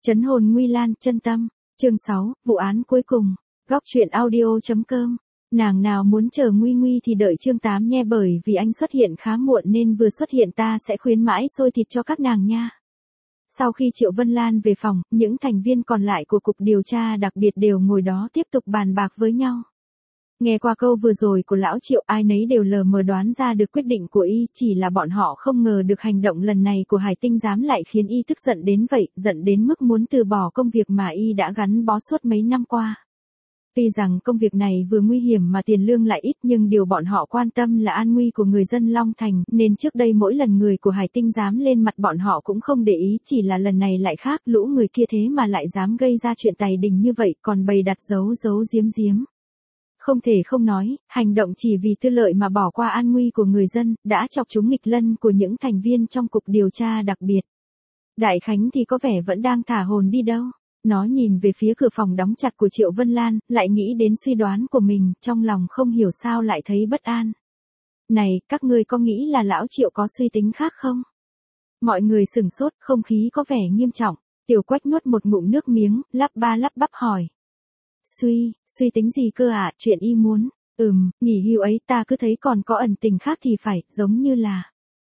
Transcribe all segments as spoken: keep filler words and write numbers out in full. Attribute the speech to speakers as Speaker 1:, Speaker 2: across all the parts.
Speaker 1: Trấn hồn Nguy Lan, chân tâm. Chương sáu, vụ án cuối cùng. Góc truyện audio.com. Nàng nào muốn chờ Nguy Nguy thì đợi chương tám nghe, bởi vì anh xuất hiện khá muộn nên vừa xuất hiện ta sẽ khuyến mãi xôi thịt cho các nàng nha. Sau khi Triệu Vân Lan về phòng, những thành viên còn lại của cục điều tra đặc biệt đều ngồi đó tiếp tục bàn bạc với nhau. Nghe qua câu vừa rồi của lão Triệu, ai nấy đều lờ mờ đoán ra được quyết định của y, chỉ là bọn họ không ngờ được hành động lần này của Hải Tinh Giám lại khiến y tức giận đến vậy, giận đến mức muốn từ bỏ công việc mà y đã gắn bó suốt mấy năm qua. Vì rằng công việc này vừa nguy hiểm mà tiền lương lại ít, nhưng điều bọn họ quan tâm là an nguy của người dân Long Thành, nên trước đây mỗi lần người của Hải Tinh Giám lên mặt bọn họ cũng không để ý, chỉ là lần này lại khác, lũ người kia thế mà lại dám gây ra chuyện tày đình như vậy, còn bày đặt giấu giấu giếm giếm. Không thể không nói, hành động chỉ vì tư lợi mà bỏ qua an nguy của người dân, đã chọc trúng nghịch lân của những thành viên trong cục điều tra đặc biệt. Đại Khánh thì có vẻ vẫn đang thả hồn đi đâu. Nó nhìn về phía cửa phòng đóng chặt của Triệu Vân Lan, lại nghĩ đến suy đoán của mình, trong lòng không hiểu sao lại thấy bất an. Này, các ngươi có nghĩ là lão Triệu có suy tính khác không? Mọi người sửng sốt, không khí có vẻ nghiêm trọng. Tiểu Quách nuốt một ngụm nước miếng, lắp ba lắp bắp hỏi. Suy, suy tính gì cơ ạ, à? Chuyện y muốn. Ừm, nghỉ hưu ấy ta cứ thấy còn có ẩn tình khác thì phải, giống như là.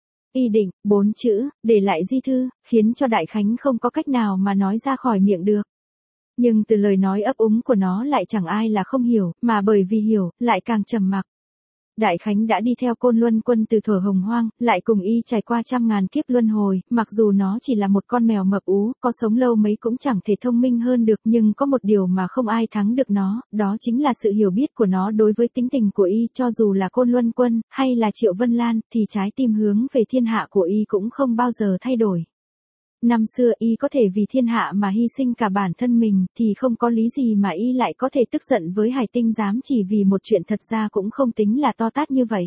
Speaker 1: Y định, bốn chữ, để lại di thư, khiến cho Đại Khánh không có cách nào mà nói ra khỏi miệng được. Nhưng từ lời nói ấp úng của nó lại chẳng ai là không hiểu, mà bởi vì hiểu, lại càng trầm mặc. Đại Khánh đã đi theo Côn Luân Quân từ thuở hồng hoang, lại cùng y trải qua trăm ngàn kiếp luân hồi, mặc dù nó chỉ là một con mèo mập ú, có sống lâu mấy cũng chẳng thể thông minh hơn được, nhưng có một điều mà không ai thắng được nó, đó chính là sự hiểu biết của nó đối với tính tình của y, cho dù là Côn Luân Quân, hay là Triệu Vân Lan, thì trái tim hướng về thiên hạ của y cũng không bao giờ thay đổi. Năm xưa y có thể vì thiên hạ mà hy sinh cả bản thân mình, thì không có lý gì mà y lại có thể tức giận với Hải Tinh Giám chỉ vì một chuyện thật ra cũng không tính là to tát như vậy.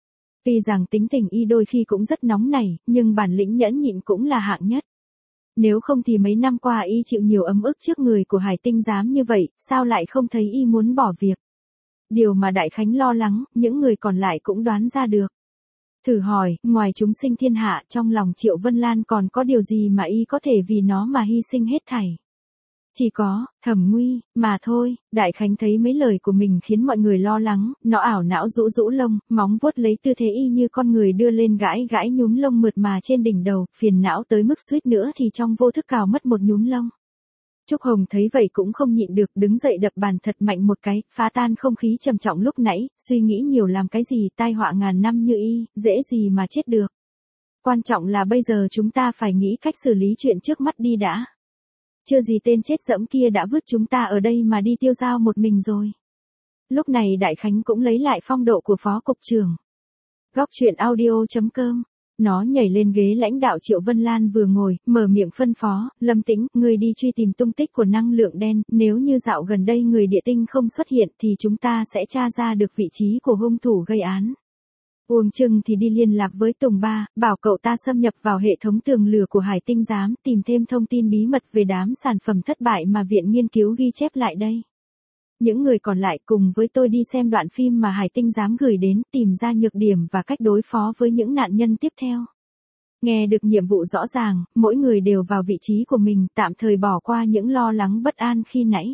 Speaker 1: Vì rằng tính tình y đôi khi cũng rất nóng nảy, nhưng bản lĩnh nhẫn nhịn cũng là hạng nhất. Nếu không thì mấy năm qua y chịu nhiều ấm ức trước người của Hải Tinh Giám như vậy, sao lại không thấy y muốn bỏ việc? Điều mà Đại Khánh lo lắng, những người còn lại cũng đoán ra được. Thử hỏi, ngoài chúng sinh thiên hạ, trong lòng Triệu Vân Lan còn có điều gì mà y có thể vì nó mà hy sinh hết thảy? Chỉ có, Thẩm Nguy, mà thôi. Đại Khánh thấy mấy lời của mình khiến mọi người lo lắng, nó ảo não rũ rũ lông, móng vuốt lấy tư thế y như con người đưa lên gãi gãi nhúm lông mượt mà trên đỉnh đầu, phiền não tới mức suýt nữa thì trong vô thức cào mất một nhúm lông. Trúc Hồng thấy vậy cũng không nhịn được, đứng dậy đập bàn thật mạnh một cái, phá tan không khí trầm trọng lúc nãy, suy nghĩ nhiều làm cái gì, tai họa ngàn năm như y, dễ gì mà chết được. Quan trọng là bây giờ chúng ta phải nghĩ cách xử lý chuyện trước mắt đi đã. Chưa gì tên chết dẫm kia đã vứt chúng ta ở đây mà đi tiêu dao một mình rồi. Lúc này Đại Khánh cũng lấy lại phong độ của phó cục trưởng. Góc truyện audio.com. Nó nhảy lên ghế lãnh đạo Triệu Vân Lan vừa ngồi, mở miệng phân phó, Lâm Tĩnh, người đi truy tìm tung tích của năng lượng đen, nếu như dạo gần đây người địa tinh không xuất hiện thì chúng ta sẽ tra ra được vị trí của hung thủ gây án. Uông Trừng thì đi liên lạc với Tùng Ba, bảo cậu ta xâm nhập vào hệ thống tường lửa của Hải Tinh Giám, tìm thêm thông tin bí mật về đám sản phẩm thất bại mà viện nghiên cứu ghi chép lại đây. Những người còn lại cùng với tôi đi xem đoạn phim mà Hải Tinh Giám gửi đến, tìm ra nhược điểm và cách đối phó với những nạn nhân tiếp theo. Nghe được nhiệm vụ rõ ràng, mỗi người đều vào vị trí của mình, tạm thời bỏ qua những lo lắng bất an khi nãy.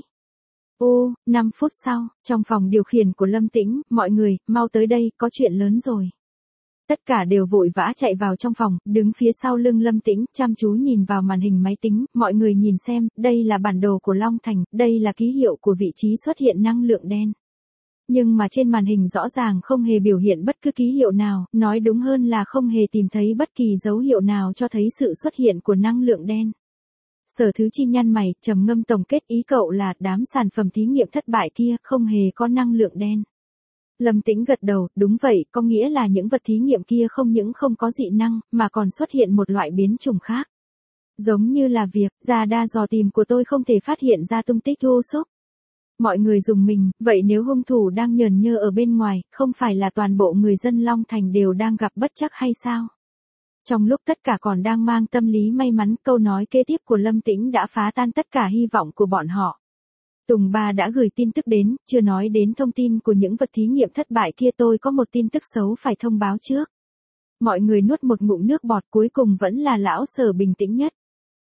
Speaker 1: Ô, năm phút sau, trong phòng điều khiển của Lâm Tĩnh, mọi người, mau tới đây, có chuyện lớn rồi. Tất cả đều vội vã chạy vào trong phòng, đứng phía sau lưng Lâm Tĩnh, chăm chú nhìn vào màn hình máy tính, mọi người nhìn xem, đây là bản đồ của Long Thành, đây là ký hiệu của vị trí xuất hiện năng lượng đen. Nhưng mà trên màn hình rõ ràng không hề biểu hiện bất cứ ký hiệu nào, nói đúng hơn là không hề tìm thấy bất kỳ dấu hiệu nào cho thấy sự xuất hiện của năng lượng đen. Sở Thứ Chi nhăn mày, trầm ngâm tổng kết, ý cậu là đám sản phẩm thí nghiệm thất bại kia không hề có năng lượng đen. Lâm Tĩnh gật đầu, đúng vậy, có nghĩa là những vật thí nghiệm kia không những không có dị năng, mà còn xuất hiện một loại biến chủng khác. Giống như là việc, ra đa dò tìm của tôi không thể phát hiện ra tung tích vô sốc. Mọi người dùng mình, vậy nếu hung thủ đang nhờn nhơ ở bên ngoài, không phải là toàn bộ người dân Long Thành đều đang gặp bất trắc hay sao? Trong lúc tất cả còn đang mang tâm lý may mắn, câu nói kế tiếp của Lâm Tĩnh đã phá tan tất cả hy vọng của bọn họ. Tùng Ba đã gửi tin tức đến, chưa nói đến thông tin của những vật thí nghiệm thất bại kia, tôi có một tin tức xấu phải thông báo trước. Mọi người nuốt một ngụm nước bọt, cuối cùng vẫn là lão Sở bình tĩnh nhất.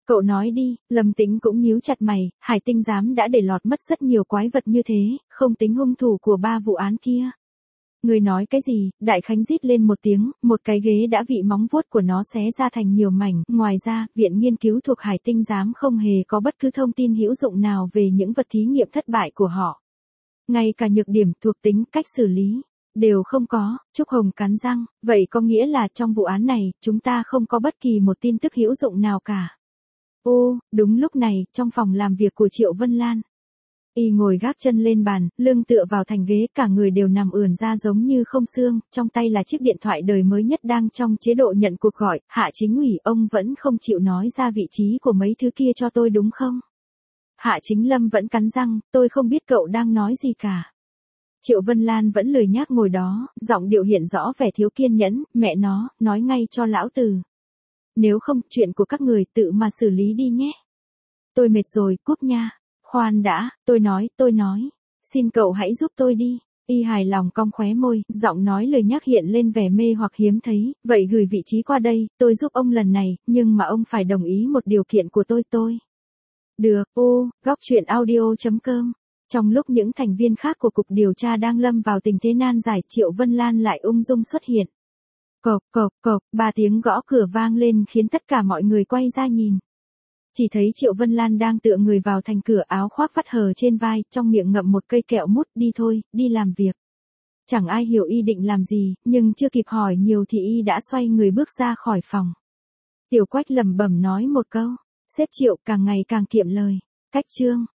Speaker 1: Cậu nói đi, Lâm Tĩnh cũng nhíu chặt mày, Hải Tinh giám đã để lọt mất rất nhiều quái vật như thế, không tính hung thủ của ba vụ án kia. Người nói cái gì? Đại Khánh rít lên một tiếng, một cái ghế đã bị móng vuốt của nó xé ra thành nhiều mảnh. Ngoài ra, viện nghiên cứu thuộc Hải Tinh giám không hề có bất cứ thông tin hữu dụng nào về những vật thí nghiệm thất bại của họ. Ngay cả nhược điểm, thuộc tính, cách xử lý đều không có. Trúc Hồng cắn răng, vậy có nghĩa là trong vụ án này, chúng ta không có bất kỳ một tin tức hữu dụng nào cả. Ô, đúng lúc này, trong phòng làm việc của Triệu Vân Lan. Y ngồi gác chân lên bàn, lưng tựa vào thành ghế, cả người đều nằm ườn ra giống như không xương, trong tay là chiếc điện thoại đời mới nhất đang trong chế độ nhận cuộc gọi. Hạ Chính Ủy, ông vẫn không chịu nói ra vị trí của mấy thứ kia cho tôi đúng không? Hạ Chính Lâm vẫn cắn răng, tôi không biết cậu đang nói gì cả. Triệu Vân Lan vẫn lười nhác ngồi đó, giọng điệu hiện rõ vẻ thiếu kiên nhẫn, mẹ nó, nói ngay cho lão tử. Nếu không, chuyện của các người tự mà xử lý đi nhé. Tôi mệt rồi, cúp nha. Khoan đã, tôi nói, tôi nói. Xin cậu hãy giúp tôi đi. Y hài lòng cong khóe môi, giọng nói lời nhắc hiện lên vẻ mê hoặc hiếm thấy. Vậy gửi vị trí qua đây, tôi giúp ông lần này, nhưng mà ông phải đồng ý một điều kiện của tôi tôi. Được, ô, góc truyện audio chấm com. Trong lúc những thành viên khác của cục điều tra đang lâm vào tình thế nan giải, Triệu Vân Lan lại ung dung xuất hiện. Cộc cộc cộc, ba tiếng gõ cửa vang lên khiến tất cả mọi người quay ra nhìn. Chỉ thấy Triệu Vân Lan đang tựa người vào thành cửa, áo khoác vắt hờ trên vai, trong miệng ngậm một cây kẹo mút. Đi thôi, đi làm việc. Chẳng ai hiểu y định làm gì, nhưng chưa kịp hỏi nhiều thì y đã xoay người bước ra khỏi phòng. Tiểu Quách lẩm bẩm nói một câu. Sếp Triệu càng ngày càng kiệm lời. Cách chương.